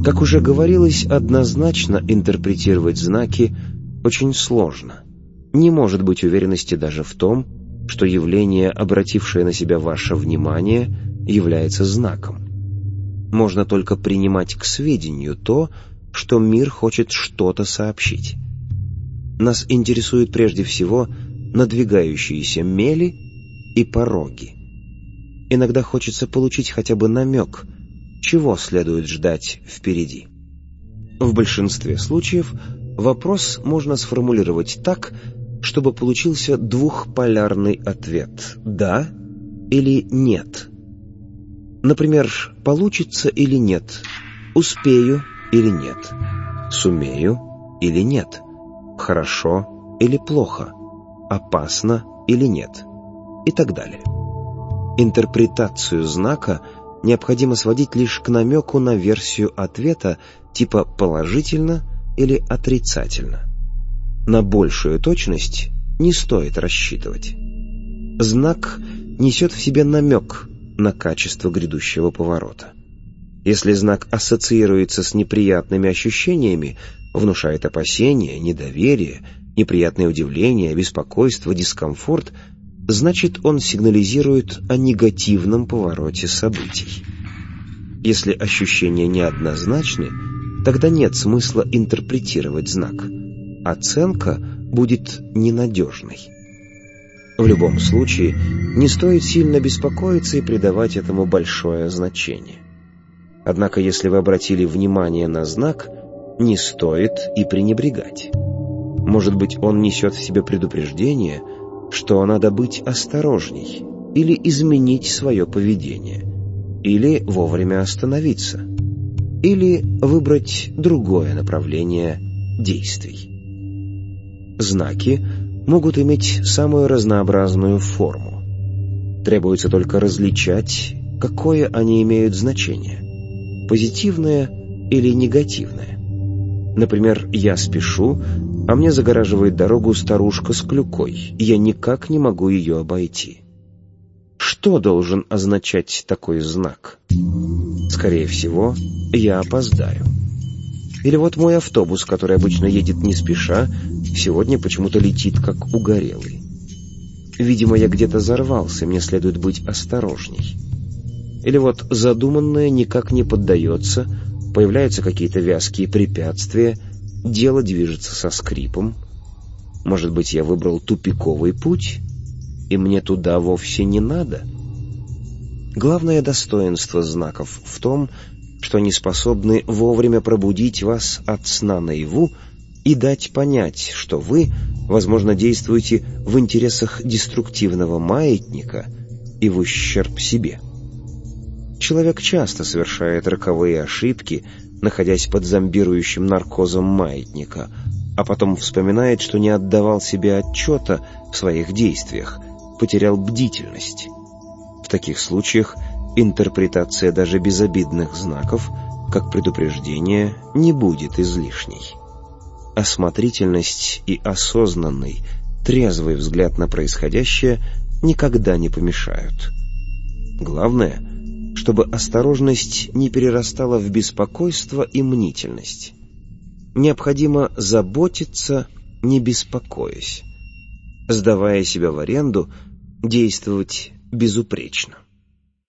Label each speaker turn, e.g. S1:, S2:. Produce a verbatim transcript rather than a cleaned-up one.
S1: Как уже говорилось, однозначно интерпретировать знаки очень сложно. Не может быть уверенности даже в том, что явление, обратившее на себя ваше внимание, является знаком. Можно только принимать к сведению то, что мир хочет что-то сообщить. Нас интересуют прежде всего надвигающиеся мели и пороги. Иногда хочется получить хотя бы намек, чего следует ждать впереди. В большинстве случаев вопрос можно сформулировать так, чтобы получился двухполярный ответ «да» или «нет». Например, получится или нет, успею или нет, сумею или нет, хорошо или плохо, опасно или нет и так далее. Интерпретацию знака необходимо сводить лишь к намеку на версию ответа типа «положительно» или «отрицательно». На большую точность не стоит рассчитывать. Знак несет в себе намек на качество грядущего поворота. Если знак ассоциируется с неприятными ощущениями, внушает опасения, недоверие, неприятное удивление, беспокойство, дискомфорт, значит, он сигнализирует о негативном повороте событий. Если ощущения неоднозначны, тогда нет смысла интерпретировать знак. Оценка будет ненадежной. В любом случае, не стоит сильно беспокоиться и придавать этому большое значение. Однако, если вы обратили внимание на знак, не стоит и пренебрегать. Может быть, он несет в себе предупреждение, что надо быть осторожней, или изменить свое поведение, или вовремя остановиться, или выбрать другое направление действий. Знаки могут иметь самую разнообразную форму. Требуется только различать, какое они имеют значение – позитивное или негативное. Например, я спешу, а мне загораживает дорогу старушка с клюкой, и я никак не могу ее обойти. Что должен означать такой знак? Скорее всего, я опоздаю. Или вот мой автобус, который обычно едет не спеша, сегодня почему-то летит как угорелый. Видимо, я где-то взорвался, мне следует быть осторожней. Или вот задуманное никак не поддается, появляются какие-то вязкие препятствия, дело движется со скрипом. Может быть, я выбрал тупиковый путь, и мне туда вовсе не надо? Главное достоинство знаков в том, что они способны вовремя пробудить вас от сна наяву и дать понять, что вы, возможно, действуете в интересах деструктивного маятника и в ущерб себе. Человек часто совершает роковые ошибки, находясь под зомбирующим наркозом маятника, а потом вспоминает, что не отдавал себе отчета в своих действиях, потерял бдительность. В таких случаях интерпретация даже безобидных знаков, как предупреждение, не будет излишней. Осмотрительность и осознанный, трезвый взгляд на происходящее никогда не помешают. Главное, чтобы осторожность не перерастала в беспокойство и мнительность. Необходимо заботиться, не беспокоясь. Сдавая себя в аренду, действовать безупречно.